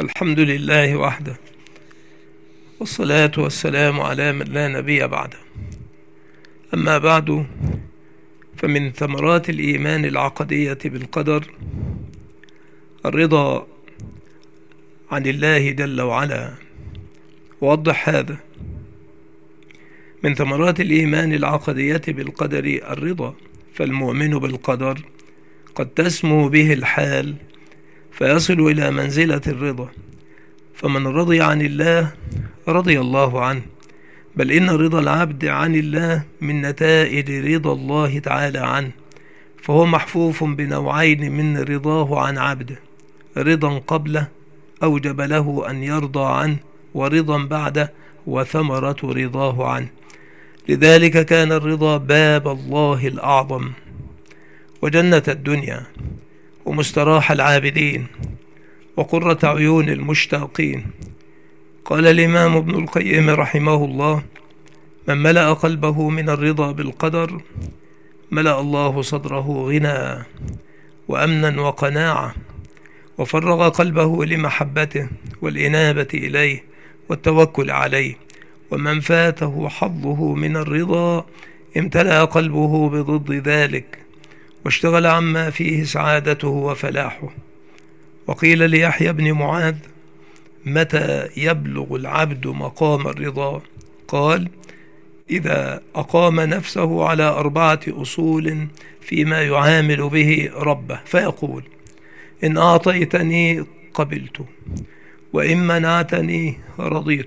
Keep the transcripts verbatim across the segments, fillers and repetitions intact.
الحمد لله وحده، والصلاة والسلام على من لا نبي بعده. أما بعد، فمن ثمرات الإيمان العقدية بالقدر الرضا عن الله جل وعلا. ووضح هذا: من ثمرات الإيمان العقدية بالقدر الرضا، فالمؤمن بالقدر قد تسمو به الحال فيصل إلى منزلة الرضا، فمن رضي عن الله رضي الله عنه، بل إن رضا العبد عن الله من نتائج رضا الله تعالى عنه، فهو محفوف بنوعين من رضاه عن عبده: رضا قبله أوجب له أن يرضى عنه، ورضا بعده وثمرة رضاه عنه. لذلك كان الرضا باب الله الأعظم، وجنة الدنيا، ومستراح العابدين، وقرة عيون المشتاقين. قال الإمام ابن القيم رحمه الله: من ملأ قلبه من الرضا بالقدر ملأ الله صدره غنى وأمنا وقناعة، وفرغ قلبه لمحبته والإنابة إليه والتوكل عليه. ومن فاته حظه من الرضا امتلأ قلبه بضد ذلك، واشتغل عما فيه سعادته وفلاحه. وقيل ليحيى بن معاذ: متى يبلغ العبد مقام الرضا؟ قال: إذا أقام نفسه على أربعة أصول فيما يعامل به ربه، فيقول: إن أعطيتني قبلت، وإن منعتني رضيت،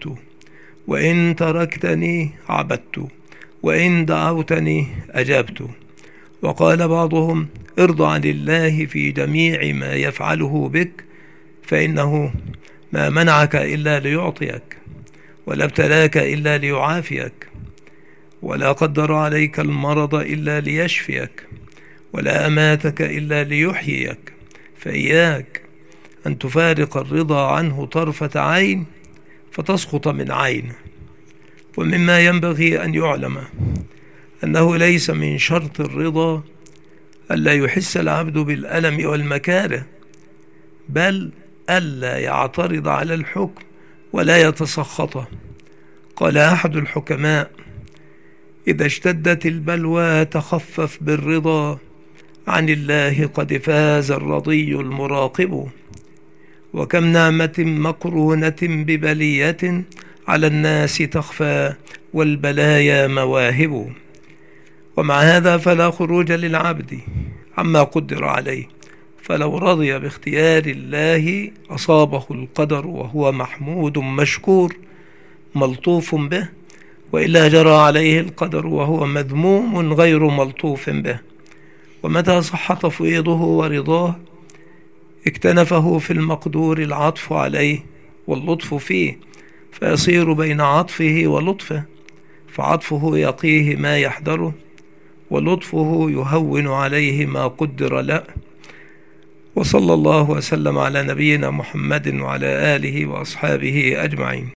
وإن تركتني عبدت، وإن دعوتني أجبت. وقال بعضهم: ارض عن الله في جميع ما يفعله بك، فإنه ما منعك إلا ليعطيك، ولا ابتلاك إلا ليعافيك، ولا قدر عليك المرض إلا ليشفيك، ولا أماتك إلا ليحييك. فإياك أن تفارق الرضا عنه طرفة عين فتسقط من عينه. ومما ينبغي أن يعلم أنه ليس من شرط الرضا ألا يحس العبد بالألم والمكاره، بل ألا يعترض على الحكم ولا يتسخطه. قال أحد الحكماء: إذا اشتدت البلوى تخفف بالرضا، عن الله قد فاز الرضي المراقب. وكم نعمة مقرونة ببلية على الناس تخفى، والبلايا مواهب. ومع هذا فلا خروج للعبد عما قدر عليه، فلو رضي باختيار الله أصابه القدر وهو محمود مشكور ملطوف به، وإلا جرى عليه القدر وهو مذموم غير ملطوف به. ومتى صح تفويضه ورضاه اكتنفه في المقدور العطف عليه واللطف فيه، فيصير بين عطفه ولطفه، فعطفه يقيه ما يحذره، ولطفه يهون عليه ما قدر له. وصلى الله وسلم على نبينا محمد وعلى آله وأصحابه أجمعين.